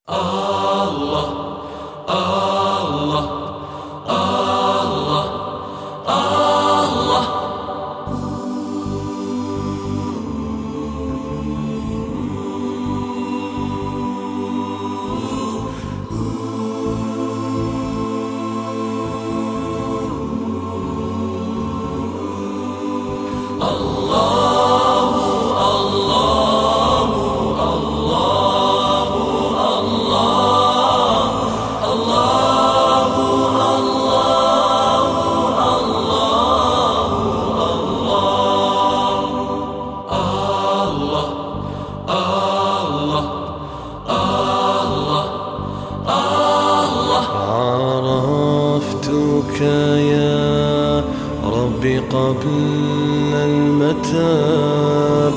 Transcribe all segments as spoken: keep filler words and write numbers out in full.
الله الله الله الله عرفتك يا ربي قبل المتاب،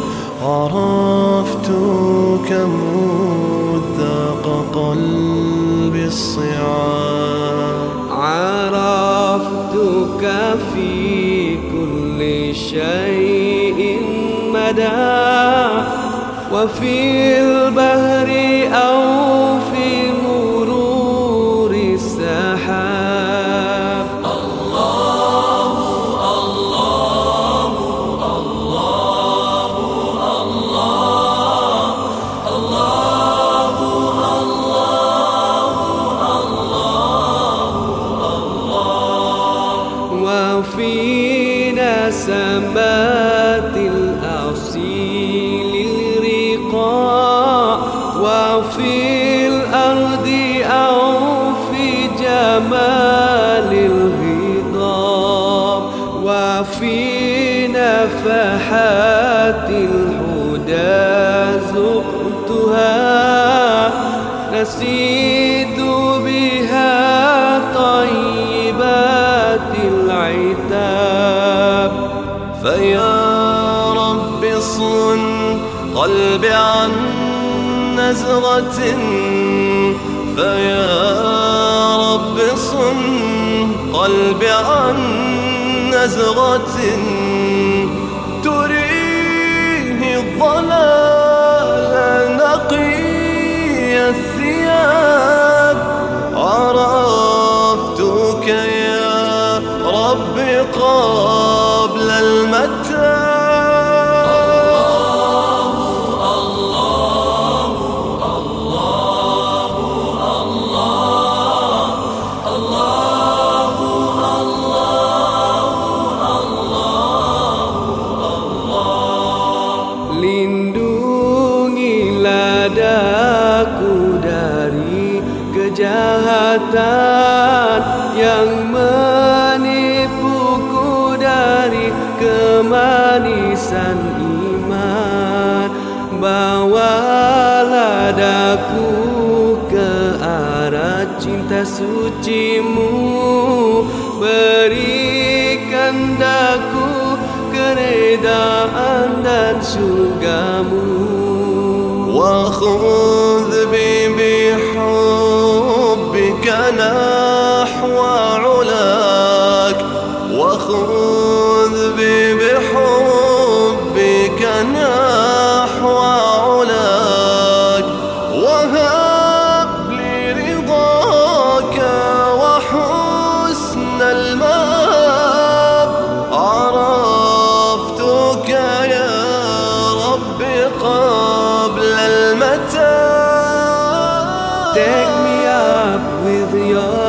عرفتك مذاق قلبي الصعاب، عرفتك في كل شيء مدى، وفي البحر أو في مرور السحاب. الله الله الله الله الله الله الله. وفي نسمات الأصيل الرقاء، وفي الأرض أو في جمال الهضاب، وفي نفحات الهدى ذقتها، نسيت بها طيبات العتاب. فيا رب صن قلبي عن نزغة، فيا رب صن قلبي عن نزغة، تريه الضلال نقي الثياب. عرفتك يا رب قبل المتاب. Lindungilah daku dari kejahatan yang menipuku dari kemanisan iman. Bawalah daku ke arah cinta sucimu, berikan daku keredaan dan surgamu. وخذ بي بحبك نحو علاك، وخذ بي بحبك نحو علاك، وهب لي رضاك وحسن المآب. عرفتك يا رب قبل المتاب. Take me up with your